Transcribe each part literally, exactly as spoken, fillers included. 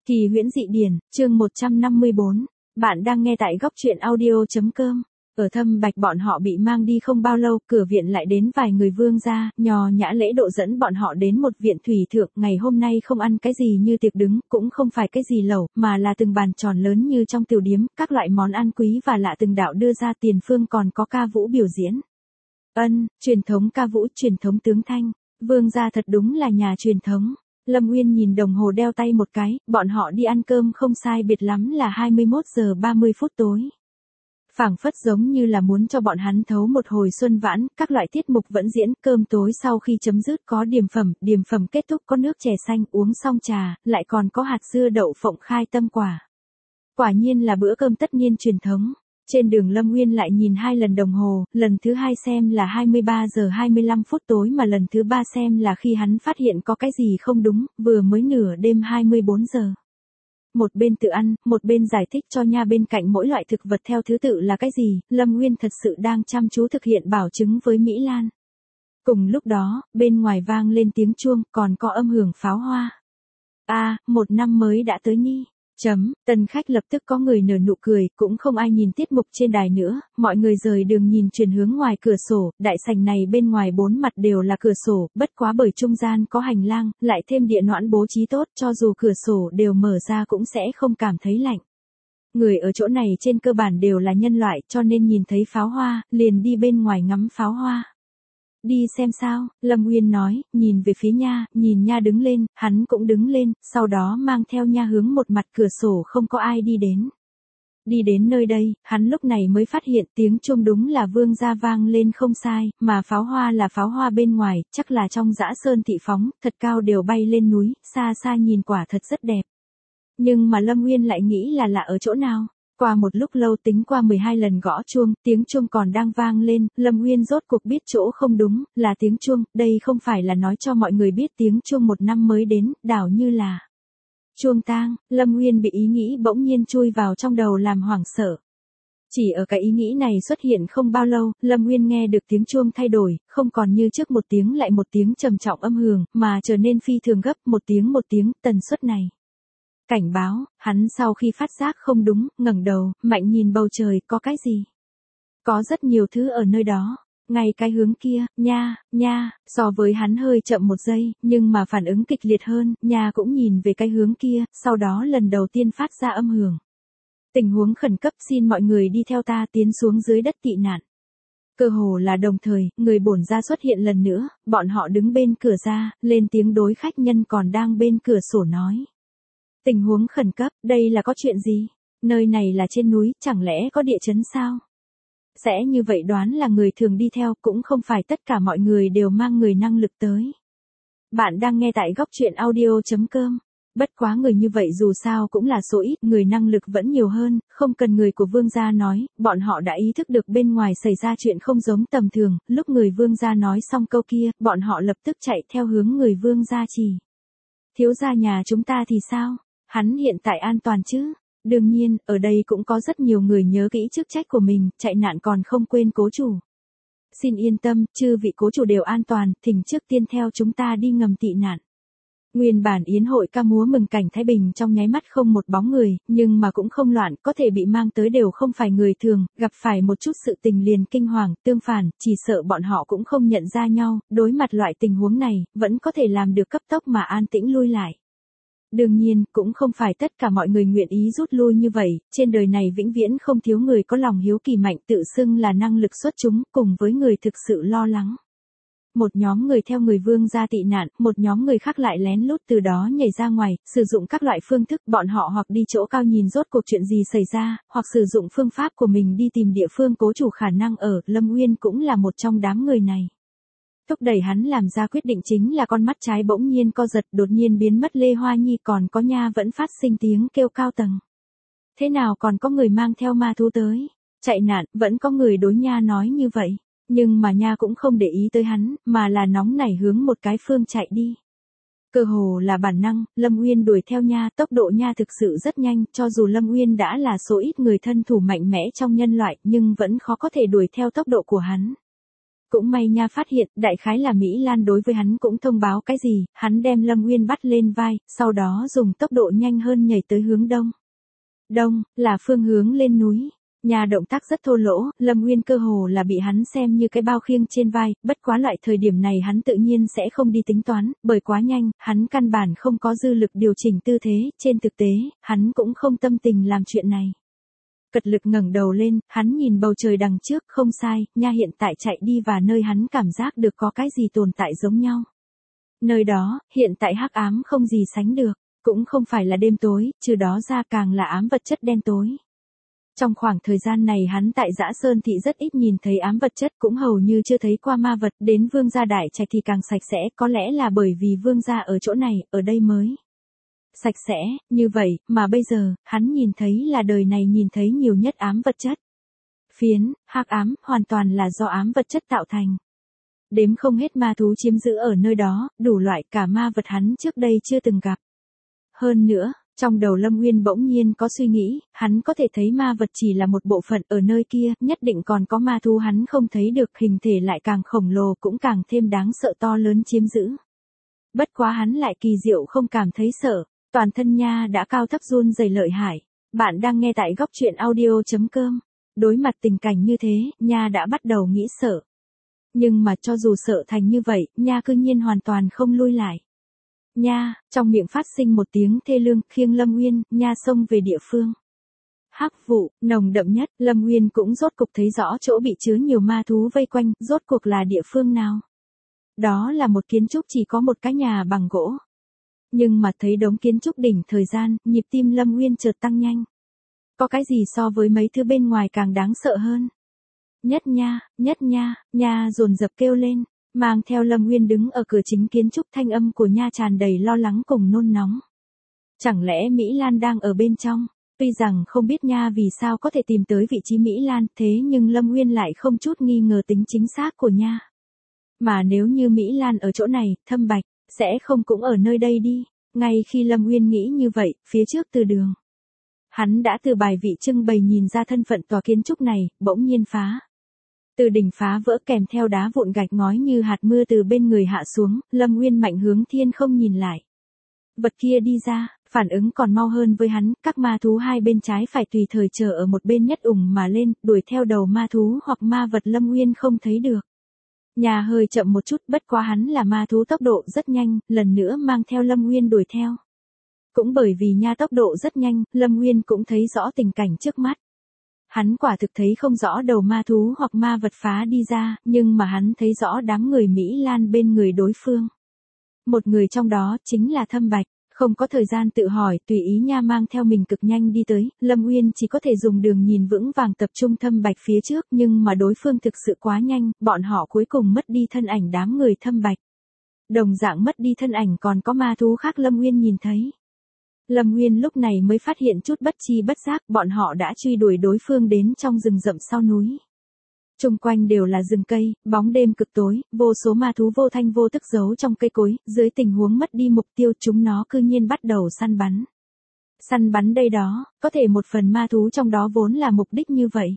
Kỳ huyễn dị điển, chương một trăm năm mươi bốn. Bạn đang nghe tại góc truyện audio.com. Ở Thâm Bạch bọn họ bị mang đi không bao lâu, cửa viện lại đến vài người vương gia, nhò nhã lễ độ dẫn bọn họ đến một viện thủy thượng. Ngày hôm nay không ăn cái gì như tiệc đứng, cũng không phải cái gì lẩu, mà là từng bàn tròn lớn như trong tiểu điếm, các loại món ăn quý và lạ từng đạo đưa ra, tiền phương còn có ca vũ biểu diễn. Ân, truyền thống ca vũ, truyền thống tướng thanh. Vương gia thật đúng là nhà truyền thống. Lâm Uyên nhìn đồng hồ đeo tay một cái, bọn họ đi ăn cơm không sai biệt lắm là hai mươi mốt giờ ba mươi phút tối. Phảng phất giống như là muốn cho bọn hắn thấu một hồi xuân vãn, các loại tiết mục vẫn diễn, cơm tối sau khi chấm dứt có điểm phẩm, điểm phẩm kết thúc có nước chè xanh, uống xong trà, lại còn có hạt dưa đậu phộng khai tâm quả. Quả nhiên là bữa cơm tất niên truyền thống. Trên đường Lâm Uyên lại nhìn hai lần đồng hồ, lần thứ hai xem là hai mươi ba giờ hai mươi lăm phút tối mà lần thứ ba xem là khi hắn phát hiện có cái gì không đúng, vừa mới nửa đêm hai mươi bốn giờ. Một bên tự ăn, một bên giải thích cho nha bên cạnh mỗi loại thực vật theo thứ tự là cái gì, Lâm Uyên thật sự đang chăm chú thực hiện bảo chứng với Mỹ Lan. Cùng lúc đó, bên ngoài vang lên tiếng chuông, còn có âm hưởng pháo hoa. A, à, một năm mới đã tới ni. Chấm, tân khách lập tức có người nở nụ cười, cũng không ai nhìn tiết mục trên đài nữa, mọi người rời đường nhìn chuyển hướng ngoài cửa sổ, đại sảnh này bên ngoài bốn mặt đều là cửa sổ, bất quá bởi trung gian có hành lang, lại thêm địa noãn bố trí tốt, cho dù cửa sổ đều mở ra cũng sẽ không cảm thấy lạnh. Người ở chỗ này trên cơ bản đều là nhân loại, cho nên nhìn thấy pháo hoa, liền đi bên ngoài ngắm pháo hoa. Đi xem sao, Lâm Uyên nói, nhìn về phía nha, nhìn nha đứng lên, hắn cũng đứng lên, sau đó mang theo nha hướng một mặt cửa sổ không có ai đi đến. Đi đến nơi đây, hắn lúc này mới phát hiện tiếng chuông đúng là vương gia vang lên không sai, mà pháo hoa là pháo hoa bên ngoài, chắc là trong dã sơn thị phóng, thật cao đều bay lên núi, xa xa nhìn quả thật rất đẹp. Nhưng mà Lâm Uyên lại nghĩ là lạ ở chỗ nào? Qua một lúc lâu tính qua mười hai lần gõ chuông, tiếng chuông còn đang vang lên, Lâm Uyên rốt cuộc biết chỗ không đúng, là tiếng chuông, đây không phải là nói cho mọi người biết tiếng chuông một năm mới đến, đảo như là chuông tang. Lâm Uyên bị ý nghĩ bỗng nhiên chui vào trong đầu làm hoảng sợ. Chỉ ở cái ý nghĩ này xuất hiện không bao lâu, Lâm Uyên nghe được tiếng chuông thay đổi, không còn như trước một tiếng lại một tiếng trầm trọng âm hưởng, mà trở nên phi thường gấp, một tiếng một tiếng, tần suất này. Cảnh báo, hắn sau khi phát giác không đúng, ngẩng đầu, mạnh nhìn bầu trời, có cái gì? Có rất nhiều thứ ở nơi đó, ngay cái hướng kia, nha, nha, so với hắn hơi chậm một giây, nhưng mà phản ứng kịch liệt hơn, nha cũng nhìn về cái hướng kia, sau đó lần đầu tiên phát ra âm hưởng. Tình huống khẩn cấp, xin mọi người đi theo ta tiến xuống dưới đất tị nạn. Cơ hồ là đồng thời, người bổn gia xuất hiện lần nữa, bọn họ đứng bên cửa ra, lên tiếng đối khách nhân còn đang bên cửa sổ nói. Tình huống khẩn cấp, đây là có chuyện gì? Nơi này là trên núi, chẳng lẽ có địa chấn sao? Sẽ như vậy đoán là người thường đi theo, cũng không phải tất cả mọi người đều mang người năng lực tới. Bạn đang nghe tại góc truyện audio.com. Bất quá người như vậy dù sao cũng là số ít, người năng lực vẫn nhiều hơn, không cần người của vương gia nói, bọn họ đã ý thức được bên ngoài xảy ra chuyện không giống tầm thường, lúc người vương gia nói xong câu kia, bọn họ lập tức chạy theo hướng người vương gia chỉ. Thiếu gia nhà chúng ta thì sao? Hắn hiện tại an toàn chứ? Đương nhiên, ở đây cũng có rất nhiều người nhớ kỹ chức trách của mình, chạy nạn còn không quên cố chủ. Xin yên tâm, chư vị cố chủ đều an toàn, thỉnh trước tiên theo chúng ta đi ngầm tị nạn. Nguyên bản yến hội ca múa mừng cảnh Thái Bình trong nháy mắt không một bóng người, nhưng mà cũng không loạn, có thể bị mang tới đều không phải người thường, gặp phải một chút sự tình liền kinh hoàng, tương phản, chỉ sợ bọn họ cũng không nhận ra nhau, đối mặt loại tình huống này, vẫn có thể làm được cấp tốc mà an tĩnh lui lại. Đương nhiên, cũng không phải tất cả mọi người nguyện ý rút lui như vậy, trên đời này vĩnh viễn không thiếu người có lòng hiếu kỳ mạnh tự xưng là năng lực xuất chúng, cùng với người thực sự lo lắng. Một nhóm người theo người vương gia tị nạn, một nhóm người khác lại lén lút từ đó nhảy ra ngoài, sử dụng các loại phương thức, bọn họ hoặc đi chỗ cao nhìn rốt cuộc chuyện gì xảy ra, hoặc sử dụng phương pháp của mình đi tìm địa phương cố chủ khả năng ở, Lâm Uyên cũng là một trong đám người này. Thúc đẩy hắn làm ra quyết định chính là con mắt trái bỗng nhiên co giật, đột nhiên biến mất Lê Hoa Nhi, còn có nha vẫn phát sinh tiếng kêu cao tầng. Thế nào còn có người mang theo ma thú tới? Chạy nạn, vẫn có người đối nha nói như vậy. Nhưng mà nha cũng không để ý tới hắn, mà là nóng nảy hướng một cái phương chạy đi. Cơ hồ là bản năng, Lâm Uyên đuổi theo nha, tốc độ nha thực sự rất nhanh, cho dù Lâm Uyên đã là số ít người thân thủ mạnh mẽ trong nhân loại, nhưng vẫn khó có thể đuổi theo tốc độ của hắn. Cũng may nha phát hiện, đại khái là Mỹ Lan đối với hắn cũng thông báo cái gì, hắn đem Lâm Nguyên bắt lên vai, sau đó dùng tốc độ nhanh hơn nhảy tới hướng đông. Đông, là phương hướng lên núi. Nha động tác rất thô lỗ, Lâm Nguyên cơ hồ là bị hắn xem như cái bao khiêng trên vai, bất quá loại thời điểm này hắn tự nhiên sẽ không đi tính toán, bởi quá nhanh, hắn căn bản không có dư lực điều chỉnh tư thế, trên thực tế, hắn cũng không tâm tình làm chuyện này. Cật lực ngẩng đầu lên, hắn nhìn bầu trời đằng trước, không sai, nha hiện tại chạy đi và nơi hắn cảm giác được có cái gì tồn tại giống nhau. Nơi đó, hiện tại hắc ám không gì sánh được, cũng không phải là đêm tối, trừ đó ra càng là ám vật chất đen tối. Trong khoảng thời gian này hắn tại Dã Sơn Thị rất ít nhìn thấy ám vật chất, cũng hầu như chưa thấy qua ma vật, đến Vương gia đại trạch thì càng sạch sẽ, có lẽ là bởi vì Vương gia ở chỗ này, ở đây mới sạch sẽ, như vậy, mà bây giờ, hắn nhìn thấy là đời này nhìn thấy nhiều nhất ám vật chất. Phiến, hắc ám, hoàn toàn là do ám vật chất tạo thành. Đếm không hết ma thú chiếm giữ ở nơi đó, đủ loại cả ma vật hắn trước đây chưa từng gặp. Hơn nữa, trong đầu Lâm Nguyên bỗng nhiên có suy nghĩ, hắn có thể thấy ma vật chỉ là một bộ phận ở nơi kia, nhất định còn có ma thú hắn không thấy được, hình thể lại càng khổng lồ cũng càng thêm đáng sợ to lớn chiếm giữ. Bất quá hắn lại kỳ diệu không cảm thấy sợ, toàn thân nha đã cao thấp run rẩy lợi hại. Bạn đang nghe tại góc truyện audio chấm com. Đối mặt tình cảnh như thế, nha đã bắt đầu nghĩ sợ. Nhưng mà cho dù sợ thành như vậy, nha cư nhiên hoàn toàn không lui lại. Nha, trong miệng phát sinh một tiếng thê lương, khiêng Lâm Nguyên, nha xông về địa phương. Hắc vụ, nồng đậm nhất, Lâm Nguyên cũng rốt cục thấy rõ chỗ bị chứa nhiều ma thú vây quanh, rốt cuộc là địa phương nào. Đó là một kiến trúc chỉ có một cái nhà bằng gỗ. Nhưng mà thấy đống kiến trúc đỉnh thời gian, nhịp tim Lâm Nguyên chợt tăng nhanh. Có cái gì so với mấy thứ bên ngoài càng đáng sợ hơn? Nhất nha, nhất nha, nha dồn dập kêu lên, mang theo Lâm Nguyên đứng ở cửa chính kiến trúc, thanh âm của nha tràn đầy lo lắng cùng nôn nóng. Chẳng lẽ Mỹ Lan đang ở bên trong? Tuy rằng không biết nha vì sao có thể tìm tới vị trí Mỹ Lan, thế nhưng Lâm Nguyên lại không chút nghi ngờ tính chính xác của nha. Mà nếu như Mỹ Lan ở chỗ này, Thâm Bạch sẽ không cũng ở nơi đây đi. Ngay khi Lâm Nguyên nghĩ như vậy, phía trước từ đường, hắn đã từ bài vị trưng bày nhìn ra thân phận tòa kiến trúc này, bỗng nhiên phá. Từ đỉnh phá vỡ kèm theo đá vụn gạch ngói như hạt mưa từ bên người hạ xuống, Lâm Nguyên mạnh hướng thiên không nhìn lại. Vật kia đi ra, phản ứng còn mau hơn với hắn, các ma thú hai bên trái phải tùy thời chờ ở một bên nhất ủng mà lên, đuổi theo đầu ma thú hoặc ma vật Lâm Nguyên không thấy được. Nhà hơi chậm một chút, bất quá hắn là ma thú tốc độ rất nhanh, lần nữa mang theo Lâm Nguyên đuổi theo. Cũng bởi vì nha tốc độ rất nhanh, Lâm Nguyên cũng thấy rõ tình cảnh trước mắt. Hắn quả thực thấy không rõ đầu ma thú hoặc ma vật phá đi ra, nhưng mà hắn thấy rõ đám người Mỹ Lan bên người đối phương. Một người trong đó chính là Thâm Bạch, không có thời gian tự hỏi, tùy ý nha mang theo mình cực nhanh đi tới, Lâm Nguyên chỉ có thể dùng đường nhìn vững vàng tập trung Thâm Bạch phía trước, nhưng mà đối phương thực sự quá nhanh, bọn họ cuối cùng mất đi thân ảnh đám người Thâm Bạch. Đồng dạng mất đi thân ảnh còn có ma thú khác Lâm Nguyên nhìn thấy. Lâm Nguyên lúc này mới phát hiện chút bất chi bất giác, bọn họ đã truy đuổi đối phương đến trong rừng rậm sau núi. Trung quanh đều là rừng cây, bóng đêm cực tối, vô số ma thú vô thanh vô tức giấu trong cây cối, dưới tình huống mất đi mục tiêu chúng nó cư nhiên bắt đầu săn bắn. Săn bắn đây đó, có thể một phần ma thú trong đó vốn là mục đích như vậy.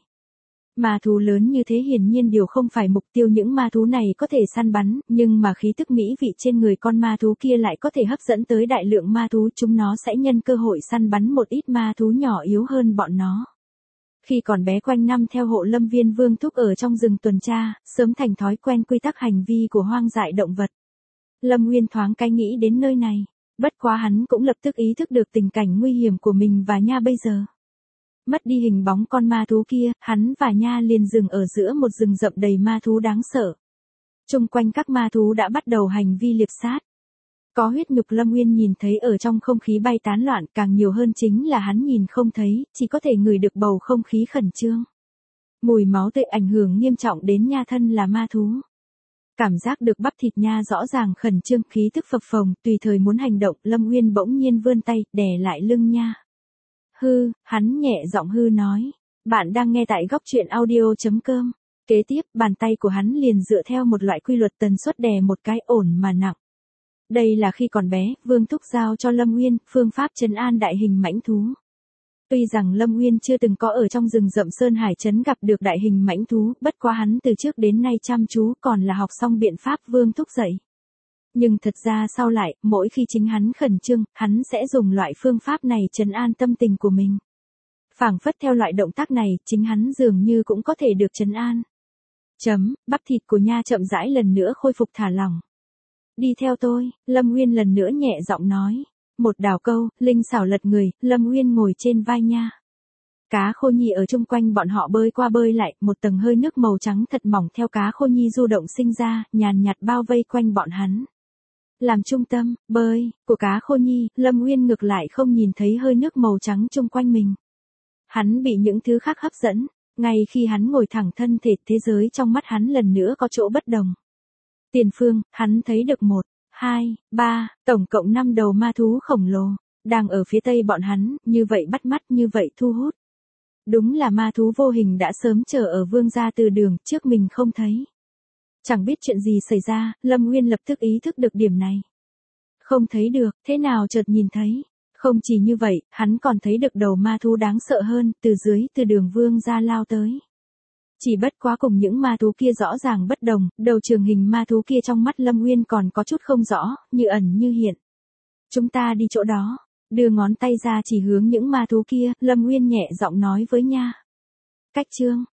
Ma thú lớn như thế hiển nhiên điều không phải mục tiêu những ma thú này có thể săn bắn, nhưng mà khí tức mỹ vị trên người con ma thú kia lại có thể hấp dẫn tới đại lượng ma thú, chúng nó sẽ nhân cơ hội săn bắn một ít ma thú nhỏ yếu hơn bọn nó. Khi còn bé quanh năm theo hộ Lâm Viên Vương thúc ở trong rừng tuần tra, sớm thành thói quen quy tắc hành vi của hoang dại động vật. Lâm Nguyên thoáng cái nghĩ đến nơi này, bất quá hắn cũng lập tức ý thức được tình cảnh nguy hiểm của mình và nha bây giờ. Mất đi hình bóng con ma thú kia, hắn và nha liền dừng ở giữa một rừng rậm đầy ma thú đáng sợ. Trung quanh các ma thú đã bắt đầu hành vi liệp sát. Có huyết nhục Lâm Nguyên nhìn thấy ở trong không khí bay tán loạn, càng nhiều hơn chính là hắn nhìn không thấy, chỉ có thể ngửi được bầu không khí khẩn trương. Mùi máu tươi ảnh hưởng nghiêm trọng đến nha thân là ma thú. Cảm giác được bắp thịt nha rõ ràng khẩn trương, khí tức phập phồng, tùy thời muốn hành động, Lâm Nguyên bỗng nhiên vươn tay, đè lại lưng nha. Hư, hắn nhẹ giọng hư nói. Bạn đang nghe tại góc truyện audio chấm com. Kế tiếp, bàn tay của hắn liền dựa theo một loại quy luật tần suất đè một cái ổn mà nặng. Đây là khi còn bé, Vương thúc giao cho Lâm Nguyên, phương pháp trấn an đại hình mãnh thú. Tuy rằng Lâm Nguyên chưa từng có ở trong rừng rậm Sơn Hải Trấn gặp được đại hình mãnh thú, bất quá hắn từ trước đến nay chăm chú còn là học xong biện pháp Vương thúc dạy. Nhưng thật ra sau lại, mỗi khi chính hắn khẩn trương, hắn sẽ dùng loại phương pháp này trấn an tâm tình của mình. Phảng phất theo loại động tác này, chính hắn dường như cũng có thể được trấn an. Chấm, bắp thịt của Nha chậm rãi lần nữa khôi phục thả lỏng. Đi theo tôi, Lâm Nguyên lần nữa nhẹ giọng nói. Một đào câu, linh xảo lật người, Lâm Nguyên ngồi trên vai Nha. Cá Khô Nhi ở chung quanh bọn họ bơi qua bơi lại, một tầng hơi nước màu trắng thật mỏng theo Cá Khô Nhi du động sinh ra, nhàn nhạt bao vây quanh bọn hắn. Làm trung tâm, bơi, của Cá Khô Nhi, Lâm Nguyên ngược lại không nhìn thấy hơi nước màu trắng chung quanh mình. Hắn bị những thứ khác hấp dẫn, ngay khi hắn ngồi thẳng thân thể, thế giới trong mắt hắn lần nữa có chỗ bất đồng. Tiền phương, hắn thấy được một, hai, ba, tổng cộng năm đầu ma thú khổng lồ, đang ở phía tây bọn hắn, như vậy bắt mắt, như vậy thu hút. Đúng là ma thú vô hình đã sớm chờ ở vương gia từ đường, trước mình không thấy. Chẳng biết chuyện gì xảy ra, Lâm Nguyên lập tức ý thức được điểm này. Không thấy được, thế nào chợt nhìn thấy. Không chỉ như vậy, hắn còn thấy được đầu ma thú đáng sợ hơn, từ dưới, từ đường vương gia lao tới. Chỉ bất quá cùng những ma thú kia rõ ràng bất đồng, đầu trường hình ma thú kia trong mắt Lâm Nguyên còn có chút không rõ, như ẩn như hiện. Chúng ta đi chỗ đó, đưa ngón tay ra chỉ hướng những ma thú kia, Lâm Nguyên nhẹ giọng nói với Nha. Cách chương